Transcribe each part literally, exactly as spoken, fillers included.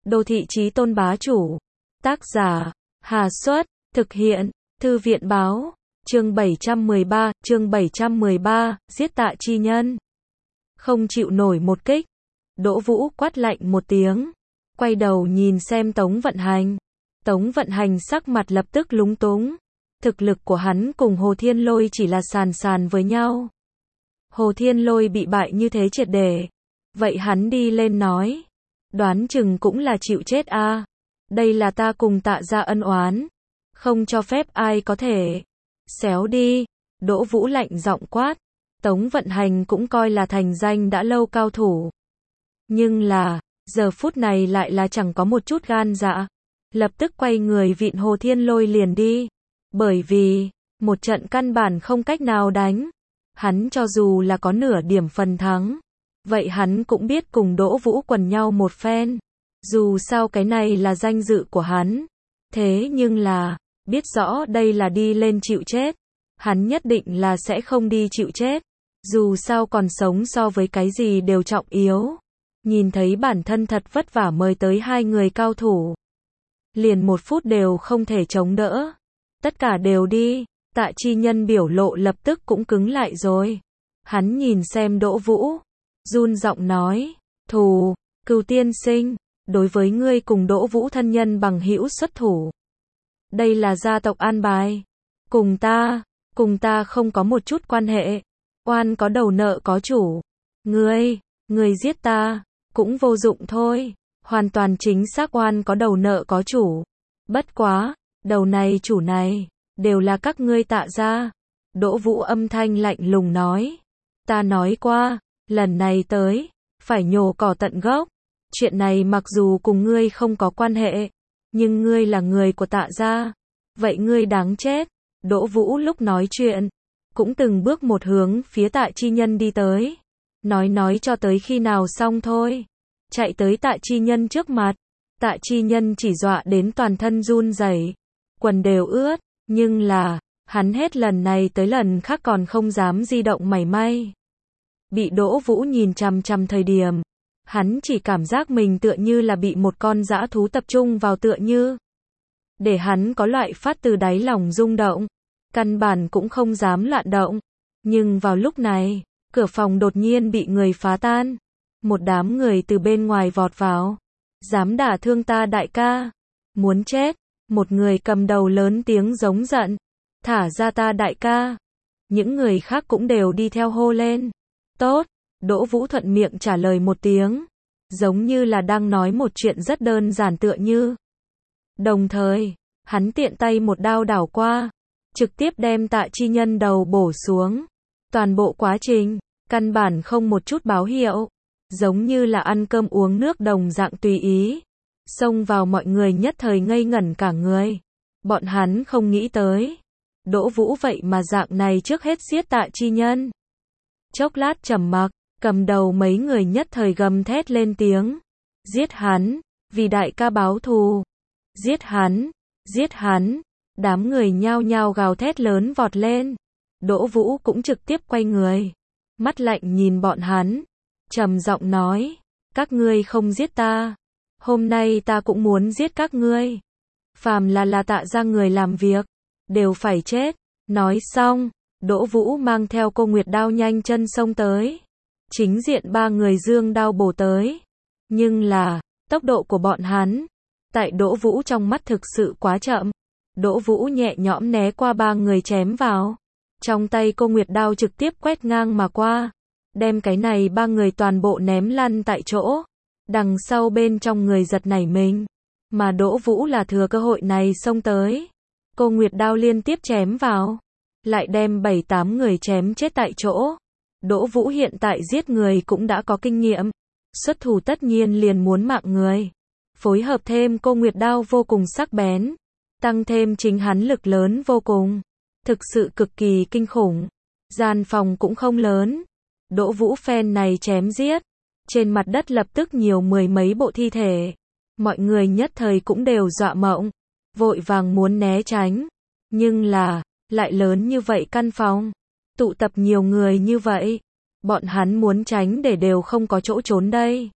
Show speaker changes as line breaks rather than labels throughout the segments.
Đô thị chí tôn bá chủ. Tác giả, Hà Xuất, thực hiện, Thư viện báo, chương bảy trăm mười ba, chương bảy trăm mười ba, giết Tạ Chi Nhân. Không chịu nổi một kích, Đỗ Vũ quát lạnh một tiếng, quay đầu nhìn xem Tống Vận Hành. Tống Vận Hành sắc mặt lập tức lúng túng. Thực lực của hắn cùng Hồ Thiên Lôi chỉ là sàn sàn với nhau. Hồ Thiên Lôi bị bại như thế triệt để. Vậy hắn đi lên nói. Đoán chừng cũng là chịu chết a. À. Đây là ta cùng Tạ gia ân oán. Không cho phép ai có thể. Xéo đi. Đỗ Vũ lạnh giọng quát. Tống Vận Hành cũng coi là thành danh đã lâu cao thủ. Nhưng là, giờ phút này lại là chẳng có một chút gan dạ. Lập tức quay người vịn Hồ Thiên Lôi liền đi. Bởi vì, một trận căn bản không cách nào đánh. Hắn cho dù là có nửa điểm phần thắng. Vậy hắn cũng biết cùng Đỗ Vũ quần nhau một phen. Dù sao cái này là danh dự của hắn. Thế nhưng là, biết rõ đây là đi lên chịu chết. Hắn nhất định là sẽ không đi chịu chết. Dù sao còn sống so với cái gì đều trọng yếu. Nhìn thấy bản thân thật vất vả mời tới hai người cao thủ. Liền một phút đều không thể chống đỡ. Tất cả đều đi. Tạ Chi Nhân biểu lộ lập tức cũng cứng lại rồi. Hắn nhìn xem Đỗ Vũ. Run giọng nói. Thù, Cừu tiên sinh. Đối với ngươi cùng Đỗ Vũ thân nhân bằng hữu xuất thủ. Đây là gia tộc an bài. Cùng ta, cùng ta không có một chút quan hệ. Oan có đầu nợ có chủ. Ngươi, ngươi giết ta, cũng vô dụng thôi. Hoàn toàn chính xác oan có đầu nợ có chủ. Bất quá, đầu này chủ này, đều là các ngươi Tạ gia. Đỗ Vũ âm thanh lạnh lùng nói. Ta nói qua, lần này tới, phải nhổ cỏ tận gốc. Chuyện này mặc dù cùng ngươi không có quan hệ, nhưng ngươi là người của Tạ gia. Vậy ngươi đáng chết. Đỗ Vũ lúc nói chuyện, cũng từng bước một hướng phía Tạ Chi Nhân đi tới. Nói nói cho tới khi nào xong thôi. Chạy tới Tạ Chi Nhân trước mặt. Tạ Chi Nhân chỉ dọa đến toàn thân run rẩy, quần đều ướt, nhưng là, hắn hết lần này tới lần khác còn không dám di động mảy may. Bị Đỗ Vũ nhìn chằm chằm thời điểm, hắn chỉ cảm giác mình tựa như là bị một con dã thú tập trung vào tựa như. Để hắn có loại phát từ đáy lòng rung động, căn bản cũng không dám loạn động. Nhưng vào lúc này, cửa phòng đột nhiên bị người phá tan. Một đám người từ bên ngoài vọt vào. Dám đả thương ta đại ca. Muốn chết. Một người cầm đầu lớn tiếng giống giận. Thả ra ta đại ca. Những người khác cũng đều đi theo hô lên. Tốt. Đỗ Vũ thuận miệng trả lời một tiếng. Giống như là đang nói một chuyện rất đơn giản tựa như. Đồng thời, hắn tiện tay một đao đảo qua. Trực tiếp đem Tạ Chi Nhân đầu bổ xuống. Toàn bộ quá trình, căn bản không một chút báo hiệu. Giống như là ăn cơm uống nước đồng dạng tùy ý. Xông vào mọi người nhất thời ngây ngẩn cả người. Bọn hắn không nghĩ tới. Đỗ Vũ vậy mà dạng này trước hết giết Tạ Chi Nhân. Chốc lát trầm mặc, cầm đầu mấy người nhất thời gầm thét lên tiếng. Giết hắn, vì đại ca báo thù. Giết hắn, giết hắn. Đám người nhao nhao gào thét lớn vọt lên. Đỗ Vũ cũng trực tiếp quay người. Mắt lạnh nhìn bọn hắn. Trầm giọng nói. Các ngươi không giết ta. Hôm nay ta cũng muốn giết các ngươi. Phàm là là Tạ gia người làm việc. Đều phải chết. Nói xong. Đỗ Vũ mang theo Cô Nguyệt đao nhanh chân xông tới. Chính diện ba người dương đao bổ tới. Nhưng là, tốc độ của bọn hắn. Tại Đỗ Vũ trong mắt thực sự quá chậm. Đỗ Vũ nhẹ nhõm né qua ba người chém vào. Trong tay Cô Nguyệt đao trực tiếp quét ngang mà qua. Đem cái này ba người toàn bộ ném lăn tại chỗ. Đằng sau bên trong người giật nảy mình. Mà Đỗ Vũ là thừa cơ hội này xông tới. Cô Nguyệt đao liên tiếp chém vào. Lại đem bảy tám người chém chết tại chỗ. Đỗ Vũ hiện tại giết người cũng đã có kinh nghiệm. Xuất thủ tất nhiên liền muốn mạng người. Phối hợp thêm Cô Nguyệt đao vô cùng sắc bén. Tăng thêm chính hắn lực lớn vô cùng. Thực sự cực kỳ kinh khủng. Gian phòng cũng không lớn. Đỗ Vũ phen này chém giết. Trên mặt đất lập tức nhiều mười mấy bộ thi thể. Mọi người nhất thời cũng đều dọa mộng. Vội vàng muốn né tránh. Nhưng là, lại lớn như vậy căn phòng. Tụ tập nhiều người như vậy. Bọn hắn muốn tránh để đều không có chỗ trốn đây.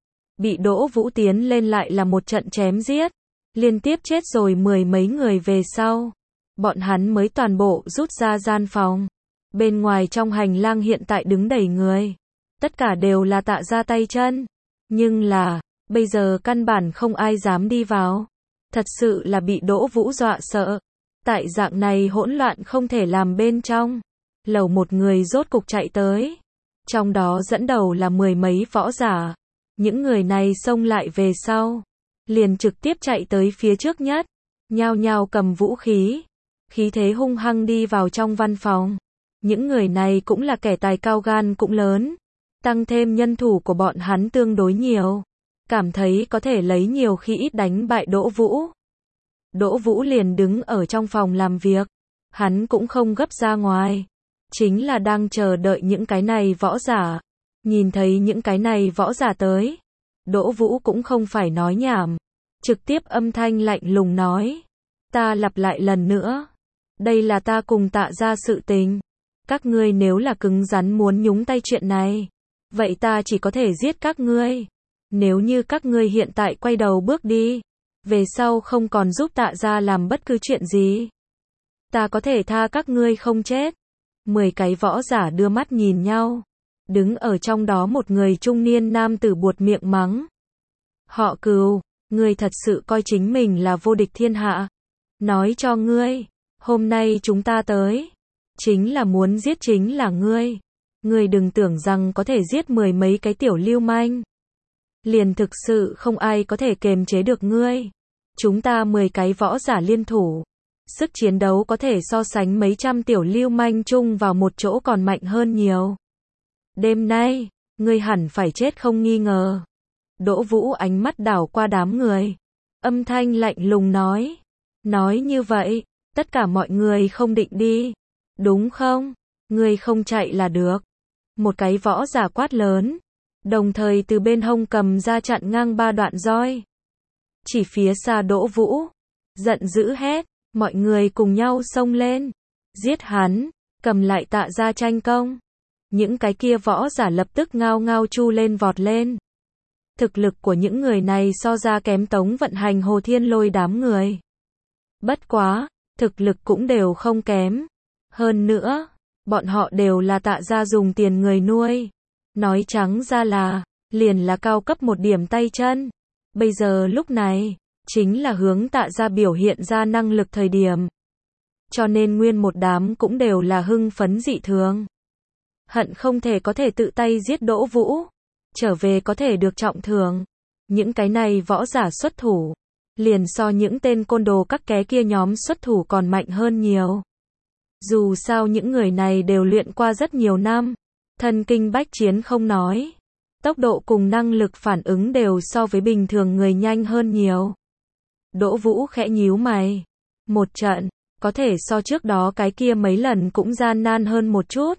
bị Đỗ Vũ tiến lên lại là một trận chém giết, liên tiếp chết rồi mười mấy người về sau. Bọn hắn mới toàn bộ rút ra gian phòng. Bên ngoài trong hành lang hiện tại đứng đầy người. Tất cả đều là Tạ Gia tay chân. Nhưng là, bây giờ căn bản không ai dám đi vào. Thật sự là bị Đỗ Vũ dọa sợ. Tại dạng này hỗn loạn không thể làm bên trong. Lầu một người rốt cục chạy tới. Trong đó dẫn đầu là mười mấy võ giả. Những người này xông lại về sau. Liền trực tiếp chạy tới phía trước nhất. Nhao nhao cầm vũ khí. Khí thế hung hăng đi vào trong văn phòng. Những người này cũng là kẻ tài cao gan cũng lớn. Tăng thêm nhân thủ của bọn hắn tương đối nhiều. Cảm thấy có thể lấy nhiều khi ít đánh bại Đỗ Vũ. Đỗ Vũ liền đứng ở trong phòng làm việc. Hắn cũng không gấp ra ngoài. Chính là đang chờ đợi những cái này võ giả. Nhìn thấy những cái này võ giả tới. Đỗ Vũ cũng không phải nói nhảm. Trực tiếp âm thanh lạnh lùng nói. Ta lặp lại lần nữa. Đây là ta cùng Tạ Gia sự tình. Các ngươi nếu là cứng rắn muốn nhúng tay chuyện này. Vậy ta chỉ có thể giết các ngươi. Nếu như các ngươi hiện tại quay đầu bước đi. Về sau không còn giúp Tạ Gia làm bất cứ chuyện gì. Ta có thể tha các ngươi không chết. Mười cái võ giả đưa mắt nhìn nhau. Đứng ở trong đó một người trung niên nam tử buột miệng mắng. Họ Cừu, ngươi thật sự coi chính mình là vô địch thiên hạ. Nói cho ngươi, hôm nay chúng ta tới. Chính là muốn giết chính là ngươi. Ngươi đừng tưởng rằng có thể giết mười mấy cái tiểu lưu manh. Liền thực sự không ai có thể kềm chế được ngươi. Chúng ta mười cái võ giả liên thủ. Sức chiến đấu có thể so sánh mấy trăm tiểu lưu manh chung vào một chỗ còn mạnh hơn nhiều. Đêm nay, ngươi hẳn phải chết không nghi ngờ. Đỗ Vũ ánh mắt đảo qua đám người. Âm thanh lạnh lùng nói. Nói như vậy, tất cả mọi người không định đi. Đúng không? Ngươi không chạy là được. Một cái võ giả quát lớn. Đồng thời từ bên hông cầm ra chặn ngang ba đoạn roi. Chỉ phía xa Đỗ Vũ. Giận dữ hét. Mọi người cùng nhau xông lên. Giết hắn. Cầm lại Tạ Gia tranh công. Những cái kia võ giả lập tức ngao ngao chu lên vọt lên. Thực lực của những người này so ra kém Tống vận hành Hồ Thiên Lôi đám người. Bất quá, thực lực cũng đều không kém. Hơn nữa, bọn họ đều là Tạ Gia dùng tiền người nuôi. Nói trắng ra là, liền là cao cấp một điểm tay chân. Bây giờ lúc này, chính là hướng Tạ Gia biểu hiện ra năng lực thời điểm. Cho nên nguyên một đám cũng đều là hưng phấn dị thường. Hận không thể có thể tự tay giết Đỗ Vũ. Trở về có thể được trọng thưởng. Những cái này võ giả xuất thủ. Liền so những tên côn đồ các ké kia nhóm xuất thủ còn mạnh hơn nhiều. Dù sao những người này đều luyện qua rất nhiều năm. Thân kinh bách chiến không nói. Tốc độ cùng năng lực phản ứng đều so với bình thường người nhanh hơn nhiều. Đỗ Vũ khẽ nhíu mày. Một trận, có thể so trước đó cái kia mấy lần cũng gian nan hơn một chút.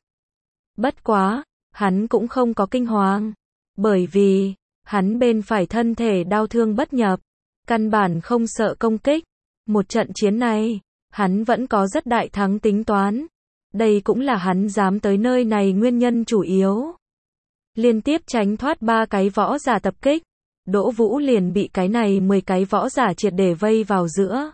Bất quá, hắn cũng không có kinh hoàng. Bởi vì, hắn bên phải thân thể đau thương bất nhập. Căn bản không sợ công kích. Một trận chiến này, hắn vẫn có rất đại thắng tính toán. Đây cũng là hắn dám tới nơi này nguyên nhân chủ yếu. Liên tiếp tránh thoát ba cái võ giả tập kích. Đỗ Vũ liền bị cái này mười cái võ giả triệt để vây vào giữa.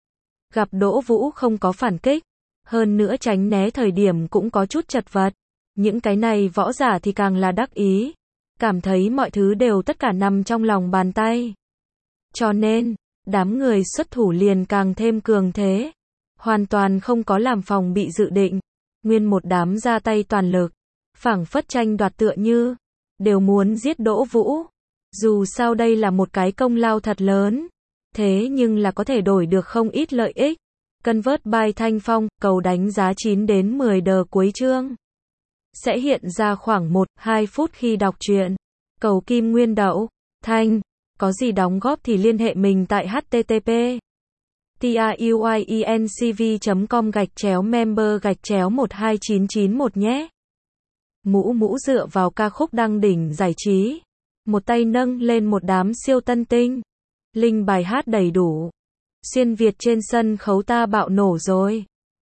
Gặp Đỗ Vũ không có phản kích. Hơn nữa tránh né thời điểm cũng có chút chật vật. Những cái này võ giả thì càng là đắc ý. Cảm thấy mọi thứ đều tất cả nằm trong lòng bàn tay. Cho nên, đám người xuất thủ liền càng thêm cường thế. Hoàn toàn không có làm phòng bị dự định. Nguyên một đám ra tay toàn lực. Phảng phất tranh đoạt tựa như. Đều muốn giết Đỗ Vũ. Dù sao đây là một cái công lao thật lớn. Thế nhưng là có thể đổi được không ít lợi ích. Convert by Thanh Phong, cầu đánh giá chín đến mười đờ cuối chương. Sẽ hiện ra khoảng một đến hai phút khi đọc truyện. Cầu kim nguyên đậu. Thanh. Có gì đóng góp thì liên hệ mình tại http truyencv chấm com gạch chéo member gạch chéo một hai chín chín một nhé. Mũ mũ dựa vào ca khúc đăng đỉnh giải trí. Một tay nâng lên một đám siêu tân tinh. Linh bài hát đầy đủ. Xuyên Việt trên sân khấu ta bạo nổ rồi.